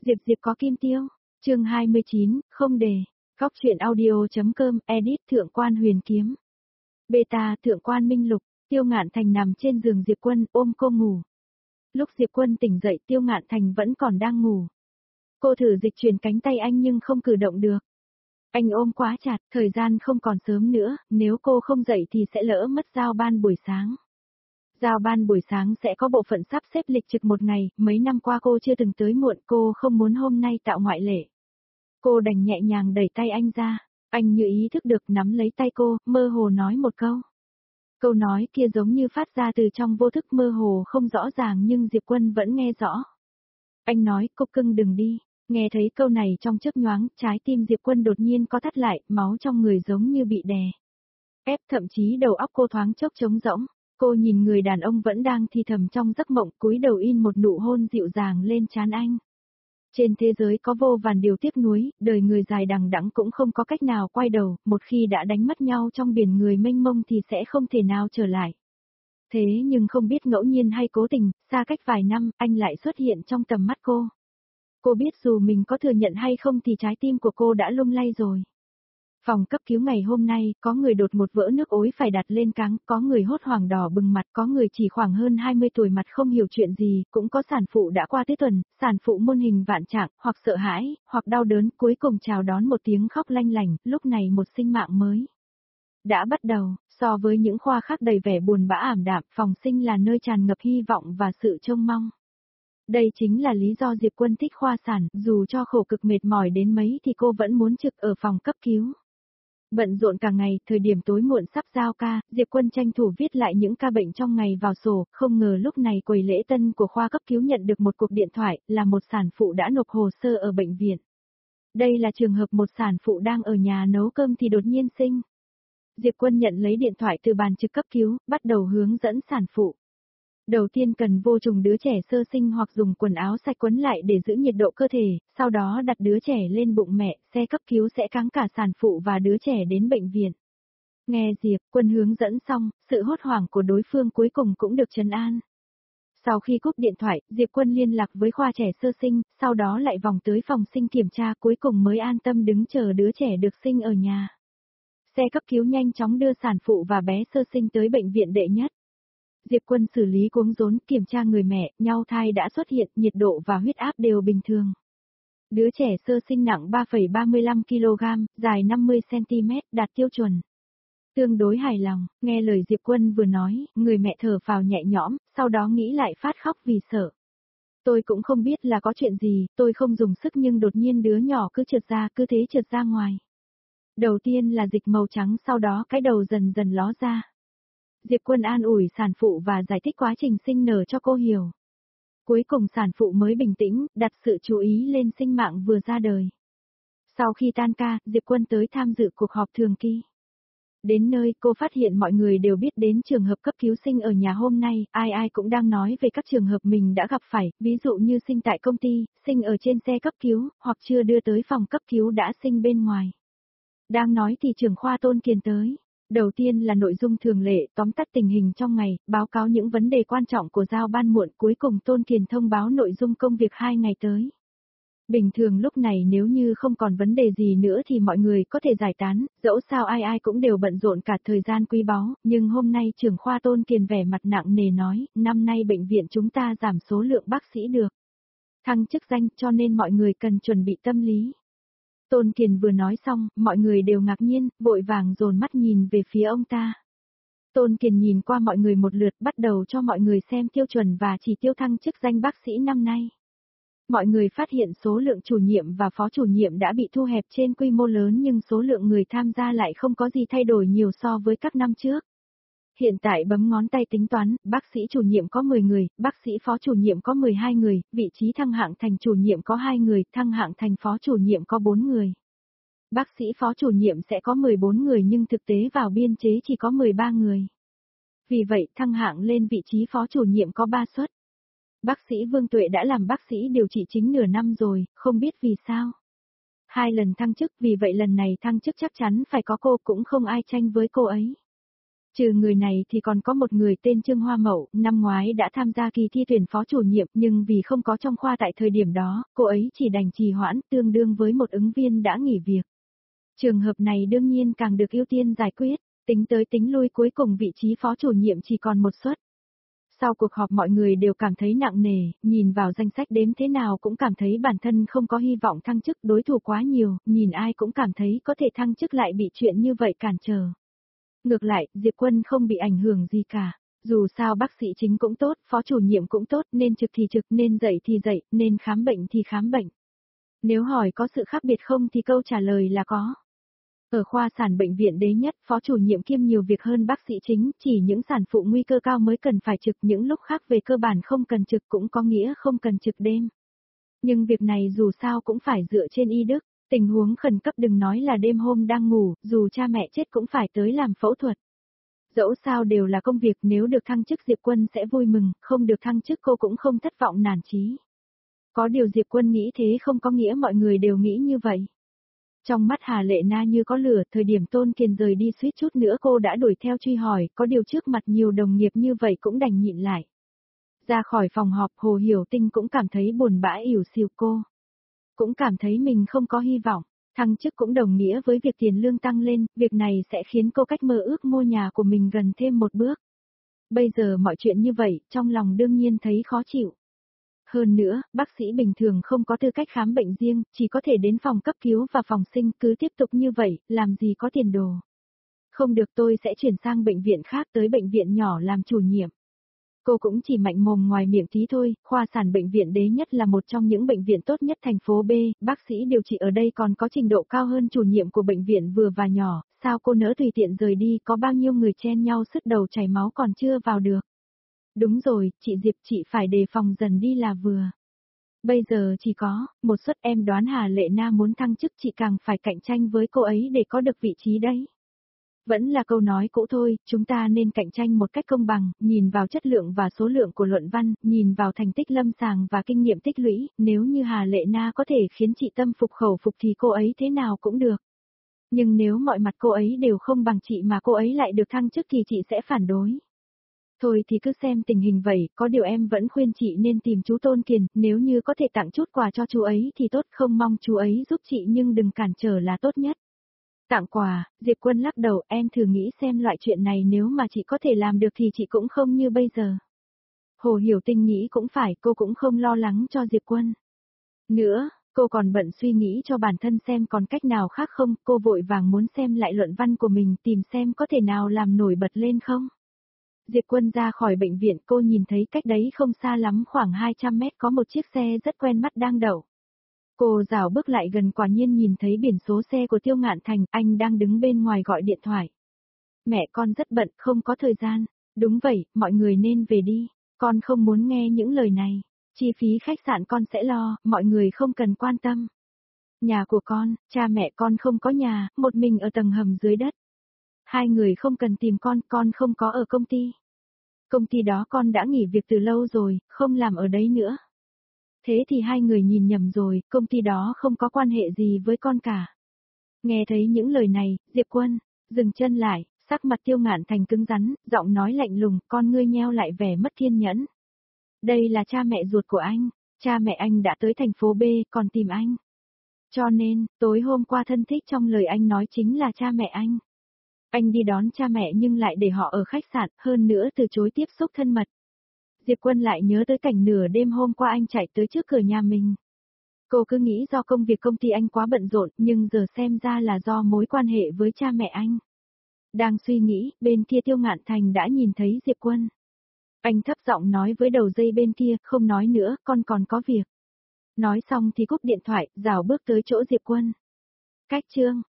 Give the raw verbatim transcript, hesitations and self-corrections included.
Diệp Diệp có kim tiêu, chương hai mươi chín, không đề, góc truyện audio.com, edit Thượng quan huyền kiếm. Beta Thượng quan minh lục, Tiêu Ngạn Thành nằm trên giường Diệp Quân ôm cô ngủ. Lúc Diệp Quân tỉnh dậy Tiêu Ngạn Thành vẫn còn đang ngủ. Cô thử dịch chuyển cánh tay anh nhưng không cử động được. Anh ôm quá chặt, thời gian không còn sớm nữa, nếu cô không dậy thì sẽ lỡ mất giao ban buổi sáng. Giao ban buổi sáng sẽ có bộ phận sắp xếp lịch trực một ngày, mấy năm qua cô chưa từng tới muộn, cô không muốn hôm nay tạo ngoại lệ. Cô đành nhẹ nhàng đẩy tay anh ra, anh như ý thức được nắm lấy tay cô, mơ hồ nói một câu. Câu nói kia giống như phát ra từ trong vô thức mơ hồ không rõ ràng nhưng Diệp Quân vẫn nghe rõ. Anh nói, cô cưng đừng đi. Nghe thấy câu này trong chớp nhoáng, trái tim Diệp Quân đột nhiên co thắt lại, máu trong người giống như bị đè ép, thậm chí đầu óc cô thoáng chốc trống rỗng. Cô nhìn người đàn ông vẫn đang thi thầm trong giấc mộng, cúi đầu in một nụ hôn dịu dàng lên trán anh. Trên thế giới có vô vàn điều tiếc nuối, đời người dài đằng đẵng cũng không có cách nào quay đầu, một khi đã đánh mất nhau trong biển người mênh mông thì sẽ không thể nào trở lại. Thế nhưng không biết ngẫu nhiên hay cố tình, xa cách vài năm, anh lại xuất hiện trong tầm mắt cô. Cô biết dù mình có thừa nhận hay không thì trái tim của cô đã lung lay rồi. Phòng cấp cứu ngày hôm nay, có người đột một vỡ nước ối phải đặt lên cáng, có người hốt hoảng đỏ bừng mặt, có người chỉ khoảng hơn hai mươi tuổi mặt không hiểu chuyện gì, cũng có sản phụ đã qua tới tuần, sản phụ muôn hình vạn trạng, hoặc sợ hãi, hoặc đau đớn, cuối cùng chào đón một tiếng khóc lanh lảnh, lúc này một sinh mạng mới đã bắt đầu. So với những khoa khác đầy vẻ buồn bã ảm đạm, phòng sinh là nơi tràn ngập hy vọng và sự trông mong. Đây chính là lý do Diệp Quân thích khoa sản, dù cho khổ cực mệt mỏi đến mấy thì cô vẫn muốn trực ở phòng cấp cứu. Bận rộn cả ngày, thời điểm tối muộn sắp giao ca, Diệp Quân tranh thủ viết lại những ca bệnh trong ngày vào sổ, không ngờ lúc này quầy lễ tân của khoa cấp cứu nhận được một cuộc điện thoại, là một sản phụ đã nộp hồ sơ ở bệnh viện. Đây là trường hợp một sản phụ đang ở nhà nấu cơm thì đột nhiên sinh. Diệp Quân nhận lấy điện thoại từ bàn trực cấp cứu, bắt đầu hướng dẫn sản phụ. Đầu tiên cần vô trùng đứa trẻ sơ sinh hoặc dùng quần áo sạch quấn lại để giữ nhiệt độ cơ thể, sau đó đặt đứa trẻ lên bụng mẹ, xe cấp cứu sẽ cáng cả sản phụ và đứa trẻ đến bệnh viện. Nghe Diệp Quân hướng dẫn xong, sự hốt hoảng của đối phương cuối cùng cũng được trấn an. Sau khi cúp điện thoại, Diệp Quân liên lạc với khoa trẻ sơ sinh, sau đó lại vòng tới phòng sinh kiểm tra, cuối cùng mới an tâm đứng chờ đứa trẻ được sinh ở nhà. Xe cấp cứu nhanh chóng đưa sản phụ và bé sơ sinh tới bệnh viện đệ nhất. Diệp Quân xử lý cuống rốn, kiểm tra người mẹ, nhau thai đã xuất hiện, nhiệt độ và huyết áp đều bình thường. Đứa trẻ sơ sinh nặng ba phẩy ba mươi lăm ki lô gam, dài năm mươi xăng ti mét, đạt tiêu chuẩn. Tương đối hài lòng, nghe lời Diệp Quân vừa nói, người mẹ thở phào nhẹ nhõm, sau đó nghĩ lại phát khóc vì sợ. Tôi cũng không biết là có chuyện gì, tôi không dùng sức nhưng đột nhiên đứa nhỏ cứ trượt ra, cứ thế trượt ra ngoài. Đầu tiên là dịch màu trắng, sau đó cái đầu dần dần ló ra. Diệp Quân an ủi sản phụ và giải thích quá trình sinh nở cho cô hiểu. Cuối cùng sản phụ mới bình tĩnh, đặt sự chú ý lên sinh mạng vừa ra đời. Sau khi tan ca, Diệp Quân tới tham dự cuộc họp thường kỳ. Đến nơi, cô phát hiện mọi người đều biết đến trường hợp cấp cứu sinh ở nhà hôm nay, ai ai cũng đang nói về các trường hợp mình đã gặp phải, ví dụ như sinh tại công ty, sinh ở trên xe cấp cứu, hoặc chưa đưa tới phòng cấp cứu đã sinh bên ngoài. Đang nói thì trưởng khoa Tôn Kiền tới. Đầu tiên là nội dung thường lệ, tóm tắt tình hình trong ngày, báo cáo những vấn đề quan trọng của giao ban muộn, cuối cùng Tôn Kiền thông báo nội dung công việc hai ngày tới. Bình thường lúc này nếu như không còn vấn đề gì nữa thì mọi người có thể giải tán, dẫu sao ai ai cũng đều bận rộn cả thời gian quý báu, nhưng hôm nay trưởng khoa Tôn Kiền vẻ mặt nặng nề nói, năm nay bệnh viện chúng ta giảm số lượng bác sĩ được thăng chức danh, cho nên mọi người cần chuẩn bị tâm lý. Tôn Kiền vừa nói xong, mọi người đều ngạc nhiên, vội vàng dồn mắt nhìn về phía ông ta. Tôn Kiền nhìn qua mọi người một lượt, bắt đầu cho mọi người xem tiêu chuẩn và chỉ tiêu thăng chức danh bác sĩ năm nay. Mọi người phát hiện số lượng chủ nhiệm và phó chủ nhiệm đã bị thu hẹp trên quy mô lớn nhưng số lượng người tham gia lại không có gì thay đổi nhiều so với các năm trước. Hiện tại bấm ngón tay tính toán, bác sĩ chủ nhiệm có mười người, bác sĩ phó chủ nhiệm có mười hai người, vị trí thăng hạng thành chủ nhiệm có hai người, thăng hạng thành phó chủ nhiệm có bốn người. Bác sĩ phó chủ nhiệm sẽ có mười bốn người nhưng thực tế vào biên chế chỉ có mười ba người. Vì vậy, thăng hạng lên vị trí phó chủ nhiệm có ba suất. Bác sĩ Vương Tuệ đã làm bác sĩ điều trị chính nửa năm rồi, không biết vì sao. Hai lần thăng chức, vì vậy lần này thăng chức chắc chắn phải có cô, cũng không ai tranh với cô ấy. Trừ người này thì còn có một người tên Trương Hoa Mậu, năm ngoái đã tham gia kỳ thi tuyển phó chủ nhiệm nhưng vì không có trong khoa tại thời điểm đó, cô ấy chỉ đành trì hoãn tương đương với một ứng viên đã nghỉ việc. Trường hợp này đương nhiên càng được ưu tiên giải quyết, tính tới tính lui cuối cùng vị trí phó chủ nhiệm chỉ còn một suất. Sau cuộc họp mọi người đều cảm thấy nặng nề, nhìn vào danh sách đếm thế nào cũng cảm thấy bản thân không có hy vọng thăng chức, đối thủ quá nhiều, nhìn ai cũng cảm thấy có thể thăng chức lại bị chuyện như vậy cản trở. Ngược lại, Diệp Quân không bị ảnh hưởng gì cả. Dù sao bác sĩ chính cũng tốt, phó chủ nhiệm cũng tốt, nên trực thì trực, nên dạy thì dạy, nên khám bệnh thì khám bệnh. Nếu hỏi có sự khác biệt không thì câu trả lời là có. Ở khoa sản bệnh viện Đế Nhất, phó chủ nhiệm kiêm nhiều việc hơn bác sĩ chính, chỉ những sản phụ nguy cơ cao mới cần phải trực, những lúc khác về cơ bản không cần trực cũng có nghĩa không cần trực đêm. Nhưng việc này dù sao cũng phải dựa trên y đức, tình huống khẩn cấp đừng nói là đêm hôm đang ngủ, dù cha mẹ chết cũng phải tới làm phẫu thuật. Dẫu sao đều là công việc, nếu được thăng chức Diệp Quân sẽ vui mừng, không được thăng chức cô cũng không thất vọng nản chí. Có điều Diệp Quân nghĩ thế không có nghĩa mọi người đều nghĩ như vậy. Trong mắt Hà Lệ Na như có lửa, thời điểm Tôn Kiền rời đi suýt chút nữa cô đã đuổi theo truy hỏi, có điều trước mặt nhiều đồng nghiệp như vậy cũng đành nhịn lại. Ra khỏi phòng họp Hồ Hiểu Tinh cũng cảm thấy buồn bã ỉu xìu cô. Cũng cảm thấy mình không có hy vọng, thăng chức cũng đồng nghĩa với việc tiền lương tăng lên, việc này sẽ khiến cô cách mơ ước mua nhà của mình gần thêm một bước. Bây giờ mọi chuyện như vậy, trong lòng đương nhiên thấy khó chịu. Hơn nữa, bác sĩ bình thường không có tư cách khám bệnh riêng, chỉ có thể đến phòng cấp cứu và phòng sinh, cứ tiếp tục như vậy, làm gì có tiền đồ. Không được, tôi sẽ chuyển sang bệnh viện khác, tới bệnh viện nhỏ làm chủ nhiệm. Cô cũng chỉ mạnh mồm ngoài miệng tí thôi, khoa sản bệnh viện Đế Nhất là một trong những bệnh viện tốt nhất thành phố B, bác sĩ điều trị ở đây còn có trình độ cao hơn chủ nhiệm của bệnh viện vừa và nhỏ, sao cô nỡ tùy tiện rời đi, có bao nhiêu người chen nhau sứt đầu chảy máu còn chưa vào được. Đúng rồi, chị Diệp, chị phải đề phòng dần đi là vừa. Bây giờ chỉ có một suất, em đoán Hà Lệ Na muốn thăng chức, chị càng phải cạnh tranh với cô ấy để có được vị trí đấy. Vẫn là câu nói cũ thôi, chúng ta nên cạnh tranh một cách công bằng, nhìn vào chất lượng và số lượng của luận văn, nhìn vào thành tích lâm sàng và kinh nghiệm tích lũy, nếu như Hà Lệ Na có thể khiến chị tâm phục khẩu phục thì cô ấy thế nào cũng được. Nhưng nếu mọi mặt cô ấy đều không bằng chị mà cô ấy lại được thăng chức thì chị sẽ phản đối. Thôi thì cứ xem tình hình vậy, có điều em vẫn khuyên chị nên tìm chú Tôn Kiền, nếu như có thể tặng chút quà cho chú ấy thì tốt, không mong chú ấy giúp chị nhưng đừng cản trở là tốt nhất. Tặng quà, Diệp Quân lắc đầu, em thử nghĩ xem loại chuyện này nếu mà chị có thể làm được thì chị cũng không như bây giờ. Hồ Hiểu Tinh nghĩ cũng phải, cô cũng không lo lắng cho Diệp Quân. Nữa, cô còn bận suy nghĩ cho bản thân xem còn cách nào khác không, cô vội vàng muốn xem lại luận văn của mình tìm xem có thể nào làm nổi bật lên không. Diệp Quân ra khỏi bệnh viện, cô nhìn thấy cách đấy không xa lắm, khoảng hai trăm mét có một chiếc xe rất quen mắt đang đậu. Cô rảo bước lại gần, quả nhiên nhìn thấy biển số xe của Tiêu Ngạn Thành, anh đang đứng bên ngoài gọi điện thoại. Mẹ con rất bận, không có thời gian. Đúng vậy, mọi người nên về đi. Con không muốn nghe những lời này. Chi phí khách sạn con sẽ lo, mọi người không cần quan tâm. Nhà của con, cha mẹ con không có nhà, một mình ở tầng hầm dưới đất. Hai người không cần tìm con, con không có ở công ty. Công ty đó con đã nghỉ việc từ lâu rồi, không làm ở đấy nữa. Thế thì hai người nhìn nhầm rồi, công ty đó không có quan hệ gì với con cả. Nghe thấy những lời này, Diệp Quân dừng chân lại, sắc mặt Tiêu Ngạn Thành cứng rắn, giọng nói lạnh lùng, con ngươi nheo lại vẻ mất kiên nhẫn. Đây là cha mẹ ruột của anh, cha mẹ anh đã tới thành phố B, còn tìm anh. Cho nên, tối hôm qua thân thích trong lời anh nói chính là cha mẹ anh. Anh đi đón cha mẹ nhưng lại để họ ở khách sạn, hơn nữa từ chối tiếp xúc thân mật. Diệp Quân lại nhớ tới cảnh nửa đêm hôm qua anh chạy tới trước cửa nhà mình. Cô cứ nghĩ do công việc công ty anh quá bận rộn, nhưng giờ xem ra là do mối quan hệ với cha mẹ anh. Đang suy nghĩ, bên kia Tiêu Ngạn Thành đã nhìn thấy Diệp Quân. Anh thấp giọng nói với đầu dây bên kia, không nói nữa, con còn có việc. Nói xong thì cúp điện thoại, rảo bước tới chỗ Diệp Quân. Cách chương